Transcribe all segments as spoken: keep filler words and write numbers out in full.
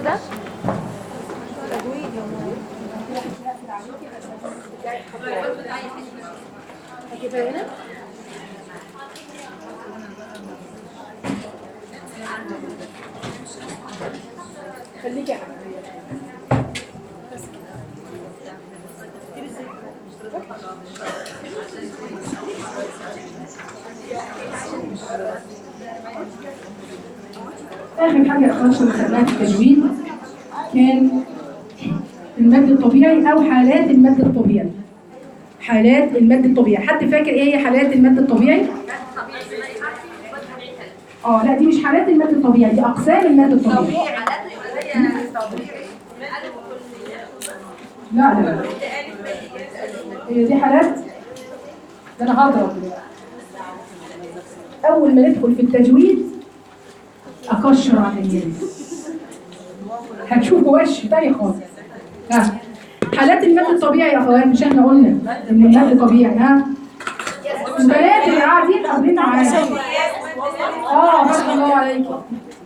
ده؟ هنا خليكي آخر حاجة يا أخواتي اللي خدناها في التجويد كان المد الطبيعي أو حالات المد الطبيعي. حالات المد الطبيعي، حد فاكر إيه هي حالات المد الطبيعي؟ آه لا دي مش حالات المد الطبيعي، دي أقسام المد الطبيعي. لا لا لا هي دي حالات، ده أنا هضرب أول ما ندخل في التجويد أكشر على اليد هتشوفوا وش تاني خالص. ها حالات المد الطبيعي يا اخوات، مش احنا قلنا ان المد طبيعي؟ ها البنات اللي قاعدين حاضرين معايا اه فتح الله عليكم.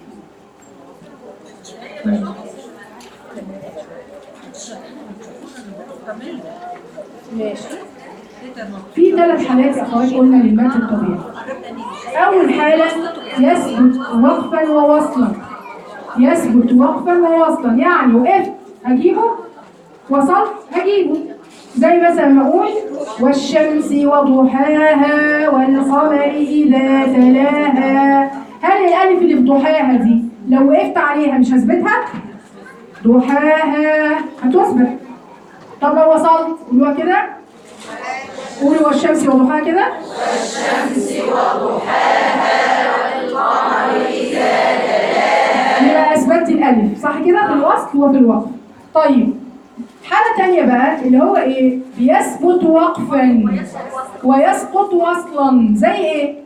ماشي في ثلاث حالات يا اخوات قلنا للمد الطبيعي. اول حاله يثبت وقفا ووصلا. يثبت وقفا ووصلا يعني وقفت هجيبه، وصلت هجيبه. زي مثلا ما اقول والشمس وضحاها والقمر اذا تلاها. هل الالف اللي في ضحاها دي لو وقفت عليها مش هثبتها؟ ضحاها هتثبت. طب لو وصلت قولوها كده، قولوا والشمس وضحاها كده. والشمس وضحاها والقمر اذا تلاها. يبقى اثبتت الالف صح كده في الوصل وفي الوقف. طيب حالة تانية بقى اللي هو ايه؟ بيثبت وقفا ويسقط وصلا. زي ايه؟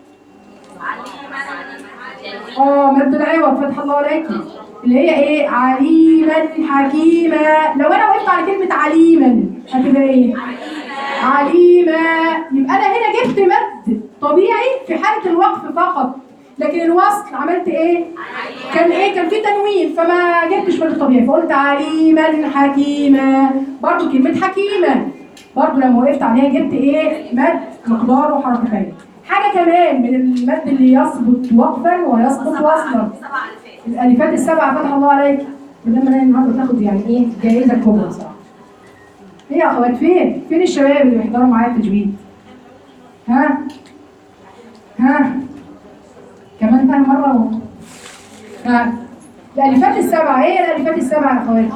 اه مد العوض فتح الله عليكم، اللي هي ايه؟ عليما حكيما. لو انا وقفت على كلمة عليما هتبقى ايه؟ عليما. يبقى انا هنا جبت مد طبيعي في حالة الوقف فقط، لكن الوصل عملت ايه؟ كان ايه؟ كان في تنوين فما جبتش مد طبيعي فقلت عليما حكيما. برضو كلمة حكيمة برضو لما وقفت عليها جبت ايه؟ مد مقداره حركتين. حاجة كمان من المد اللي يثبت وقفا ويسقط وصلا، الالفات السبعة فتح الله عليك. بدنا النهارده تاخد يعني ايه؟ جائزة كبرى صراحة. ايه يا اخوات فين؟ فين الشباب اللي بيحضروا معايا التجويد؟ ها؟ ها؟ كمان تاني مرة و... ها الألفات السبعة. ايه الألفات السبعة يا اخواتي؟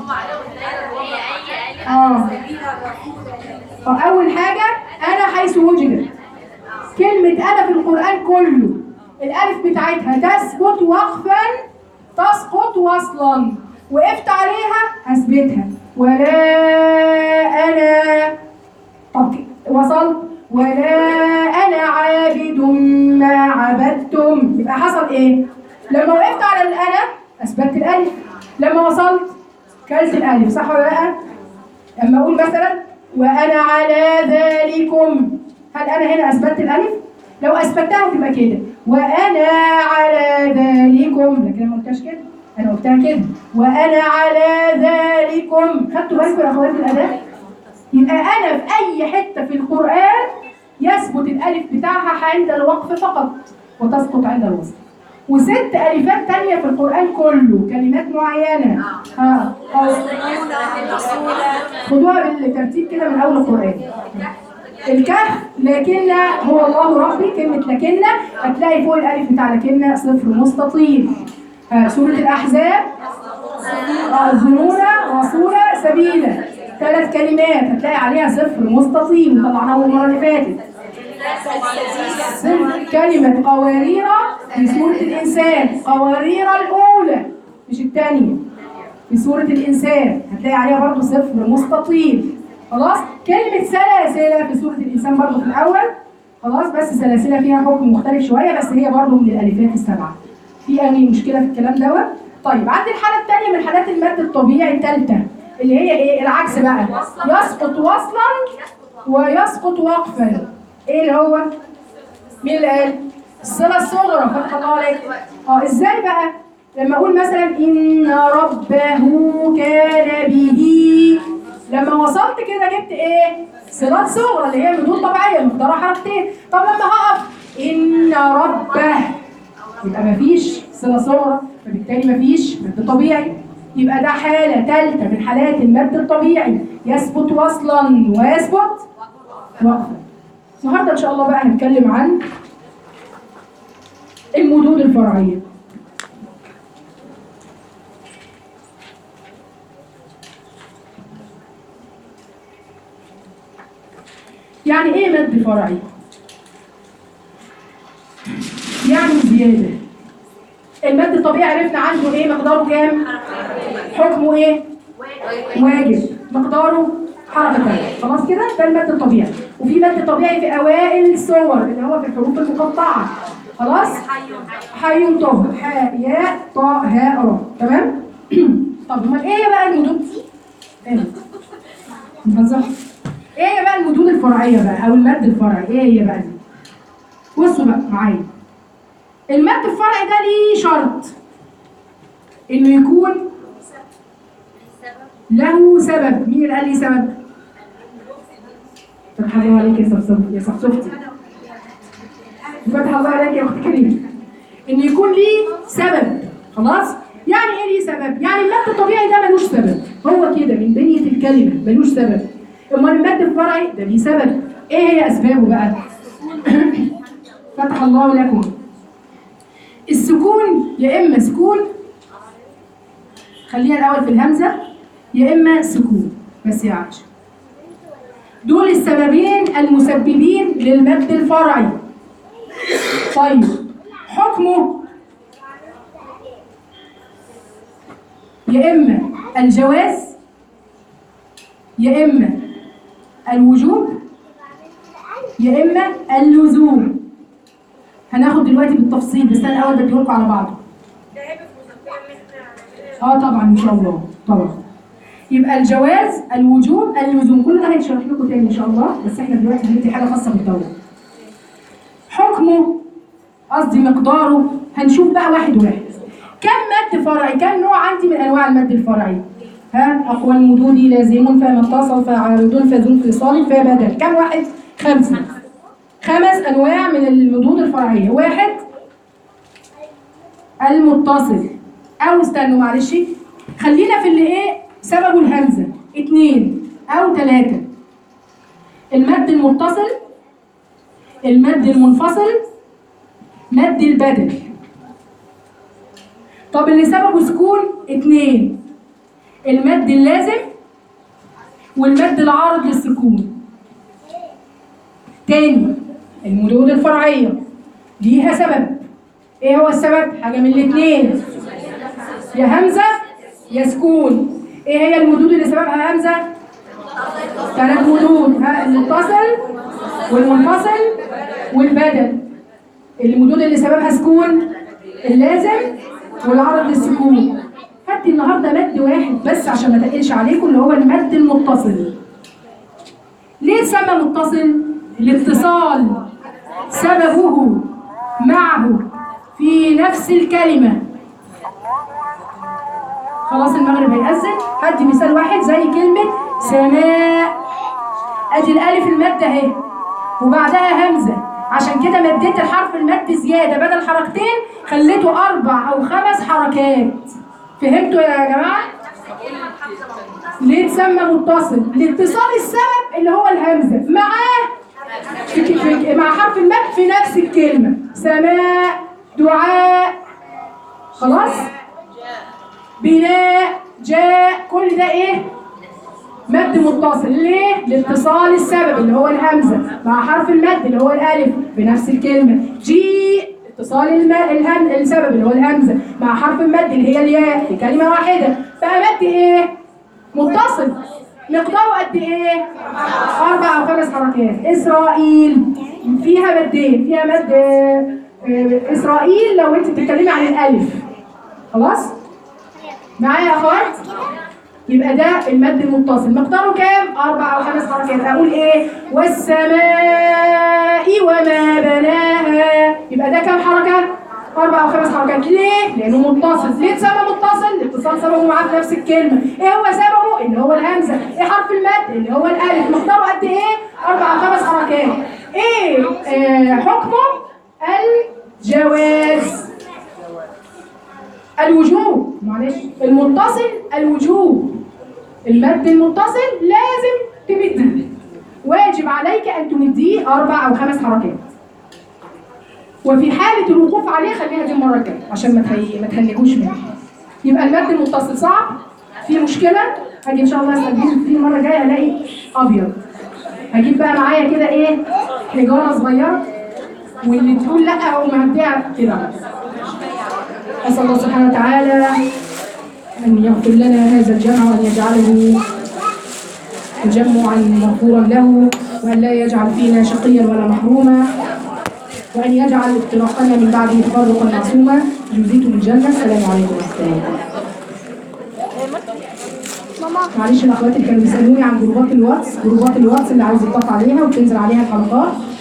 اه أول حاجة أنا حيث وجدت. كلمة أنا في القرآن كله الألف بتاعتها تثبت وقفا تسقط وصلا، وقفت عليها هثبتها. ولا أنا طب وصلت ولا أنا عابد ما عبدتم. يبقى حصل إيه؟ لما وقفت على الأنا أثبتت الألف، لما وصلت كلت الألف صح ولا لأ؟ لما أقول مثلا وأنا على ذلكم، هل أنا هنا أثبتت الألف؟ لو أثبتها تبقى كده وأنا على ذلكم، لكن ما قلتهاش كده، أنا قلتها كده وأنا على ذلكم. خدتوا بالكم يا أخواتي الأداء؟ يبقى أنا في أي حتة في القرآن يثبت الألف بتاعها عند الوقف فقط وتسقط عند الوصل. وست ألفات تانية في القرآن كله كلمات معينة. ها خدوها بالترتيب كده من أول القرآن. الكهف لكن هو الله ربي، كلمة لكن هتلاقي فوق الألف بتاع لكن صفر مستطيل. سورة الأحزاب ظنون رسول سبيلا، ثلاث كلمات هتلاقي عليها صفر مستطيل طلعناه المرة اللي فاتت. كلمة قوارير في سورة الإنسان، قوارير الأولى مش الثانية، في سورة الإنسان هتلاقي عليها برضو صفر مستطيل. خلاص. كلمة سلاسلة في سورة الإنسان برضو في الأول خلاص، بس سلاسلة فيها حكم مختلف شوية، بس هي برضو من الألفات السبعة. في أي مشكلة في الكلام دوت؟ طيب عندي الحالة الثانية من حالات المد الطبيعي الثالثة اللي هي إيه؟ العكس بقى، يسقط وصلا ويسقط وقفا. إيه اللي هو؟ مين اللي قال؟ الصلة الصغرى فتح الله عليك. اه ازاي بقى؟ لما اقول مثلا ان ربه كان به، لما وصلت كده جبت ايه؟ صلات صغرى اللي هي مدود طبيعيه مقدارها حركتين. طب لما هقف ان ربه يبقى مفيش صله صغرى، فبالتالي مفيش مد طبيعي. يبقى ده حاله ثالثه من حالات المد الطبيعي، يثبت وصلا ويثبت وقفا. النهارده ان شاء الله بقى هنتكلم عن المدود الفرعيه. يعني ايه مد فرعي؟ يعني زياده. المد الطبيعي عرفنا عنده ايه؟ مقداره كام؟ حكمه ايه؟ واجب. مقداره حركتين. خلاص كده؟ ده المد الطبيعي. وفي مد طبيعي في اوائل الصور اللي هو في الحروف المقطعه. خلاص؟ حي طه حاء ياء طاء هاء راء. تمام؟ طب امال ايه بقى المدود؟ ايه؟ مهزر؟ ايه هي بقى المدود الفرعيه بقى او المد الفرعي؟ ايه هي بقى دي؟ بصوا بقى معايا. المد الفرعي ده ليه شرط انه يكون له سبب. مين اللي قال لي سبب؟ فتح الله عليك يا صفصف يا صفصفتي. فتح الله عليك يا اخت كريم. انه يكون ليه سبب. خلاص؟ يعني ايه ليه سبب؟ يعني المد الطبيعي ده ملوش سبب، هو كده من بنيه الكلمه ملوش سبب. امال المد الفرعي ده ليه سبب. ايه هي اسبابه بقى؟ فتح الله لكم. السكون يا اما سكون، خلينا الاول في الهمزه، يا اما سكون بس يا عائشه. دول السببين المسببين للمد الفرعي. طيب حكمه يا اما الجواز يا اما الوجوب يا اما اللزوم. هناخد دلوقتي بالتفصيل بس انا الاول بديهولكم على بعضه. اه طبعا ان شاء الله طبعا. يبقى الجواز الوجوب اللزوم كل ده هيشرح لكم تاني ان شاء الله، بس احنا دلوقتي بندي حاجه خاصه بالدوره. حكمه قصدي مقداره هنشوف بقى واحد واحد. كم مد فرعي؟ كم نوع عندي من انواع المد الفرعي؟ ها اقوى المدود لازم فما اتصل فعارض فذو انفصال فبدل. كم واحد؟ خمسه. خمس انواع من المدود الفرعيه. واحد المتصل، او استنوا معلش خلينا في اللي ايه سببه الهمزه. اثنين او ثلاثه. المد المتصل، المد المنفصل، مد البدل. طب اللي سببه سكون اثنين، المد اللازم والمد العارض للسكون. تاني المدود الفرعيه ليها سبب. ايه هو السبب؟ حاجه من الاثنين، يا همزه يا سكون. ايه هي المدود اللي سببها همزه؟ ثلاث مدود، ها المتصل والمنفصل والبدل. المدود اللي سببها سكون اللازم والعرض للسكون. هدي النهارده مد واحد بس عشان ما تقلش عليكم اللي هو المد المتصل. ليه سمى متصل؟ الاتصال سببه معه في نفس الكلمه. خلاص المغرب هيأذن. هدي مثال واحد زي كلمه سماء. ادي الالف المد اهي وبعدها همزه، عشان كده مديت الحرف المد زياده بدل حركتين خليته اربع او خمس حركات. فهمتوا يا جماعه؟ ليه اتسمى متصل؟ لاتصال السبب اللي هو الهمزه معاه في في مع حرف المد في نفس الكلمه. سماء، دعاء، خلاص؟ بناء، جاء، كل ده ايه؟ مد متصل. ليه؟ لاتصال السبب اللي هو الهمزه مع حرف المد اللي هو الالف بنفس الكلمه. جيء اتصال الماء الهم السبب اللي هو الهمزه مع حرف المد اللي هي الياء في كلمه واحده. بقى مد ايه؟ متصل. مقداره قد ايه؟ اربع او خمس حركات. اسرائيل فيها مدين، فيها مد اسرائيل لو انت بتتكلمي عن الالف. خلاص؟ معايا يا اخوات؟ يبقى ده المد المتصل. مقداره كام؟ اربع او خمس حركات. اقول ايه؟ والسماء وما بناها. يبقى ده كام حركه؟ اربع او خمس حركات. ليه؟ لانه متصل. ليه اتسمى متصل؟ الاتصال سببه معاه في نفس الكلمه. ايه هو سببه؟ اللي هو الهمزه. ايه حرف المد؟ اللي هو الالف. مقداره قد ايه؟ اربع او خمس حركات. ايه آه حكمه؟ الجواز، الوجوب. معلش، المتصل الوجوب. المد المتصل لازم تمده، واجب عليك ان تمديه اربع او خمس حركات. وفي حاله الوقوف عليه خليها دي المره الجايه عشان ما تهي... ما تهنجوش منه. يبقى المد المتصل صعب، في مشكله. هاجي ان شاء الله اسجل فيه المره الجايه الاقي ابيض. هجيب بقى معايا كده ايه، حجاره صغيره، واللي تقول لا او معديها كده. اسال الله سبحانه وتعالى ان يغفر لنا هذا الجمع وان يجعله تجمعا مغفورا له، وان لا يجعل فينا شقيا ولا محروما، وان يجعل افتراقنا من بعده تفرقا معصوما. جزيتم الجنه. السلام عليكم ورحمه الله. معلش الاخوات اللي كانوا بيسالوني عن جروبات الواتس، جروبات الواتس اللي عايز يضاف عليها وبتنزل عليها الحلقات،